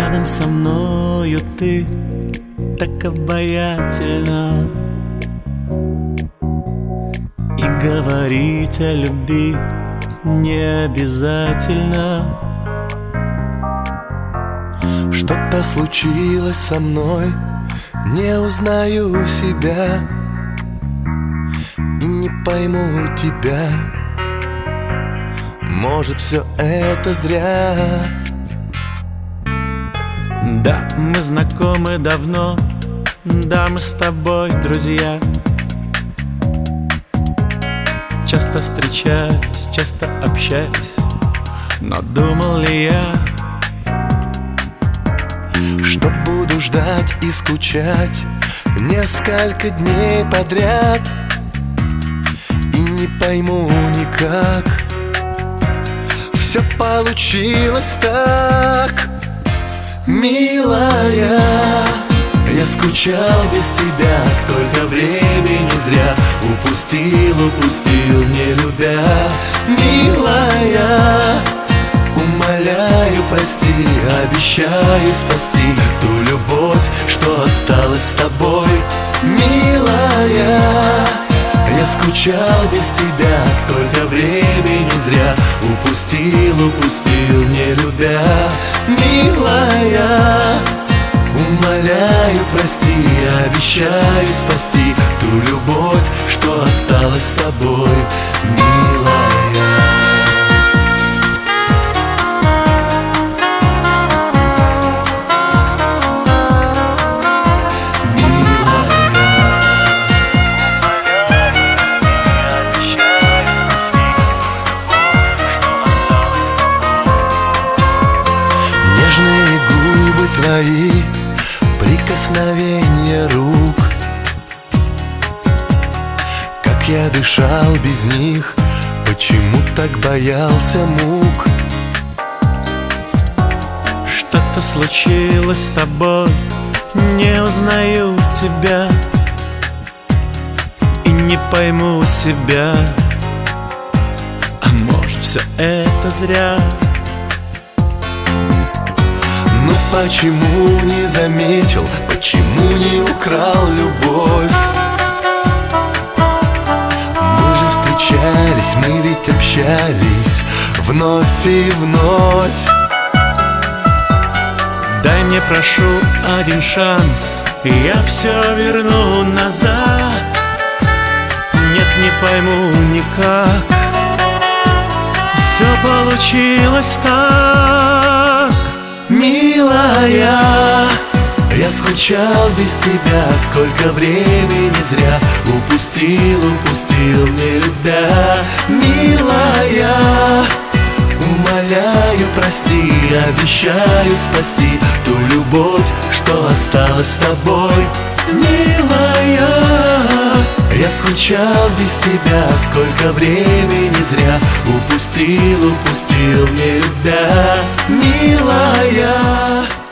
Рядом со мною ты так обаятельна, и говорить о любви не обязательно. Что-то случилось со мной, не узнаю себя и не пойму тебя. Может, все это зря. Да, мы знакомы давно, да, мы с тобой друзья. Часто встречались, часто общались, но думал ли я, что буду ждать и скучать несколько дней подряд и не пойму никак. Все получилось так, милая. Я скучал без тебя, сколько времени зря упустил, не любя. Милая, умоляю, прости, обещаю спасти ту любовь, что осталась с тобой. Милая, я скучал без тебя, сколько времени зря упустил, не любя. Милая, умоляю, прости, обещаю спасти ту любовь, что осталась с тобой, милая. Нежные губы твои, прикосновение рук, как я дышал без них, почему так боялся мук. что-то случилось с тобой, не узнаю тебя и не пойму себя. А может, все это зря? Ну почему не заметил, почему не украл любовь? Мы же встречались, мы ведь общались вновь и вновь. Дай мне, прошу, один шанс, и я все верну назад. Нет, не пойму никак, все получилось так. Милая, я скучал без тебя, сколько времени зря упустил, не любя. Милая, умоляю, прости, обещаю спасти ту любовь, что осталась с тобой. Милая, я скучал без тебя, сколько времени зря упустил, не любя. Милая.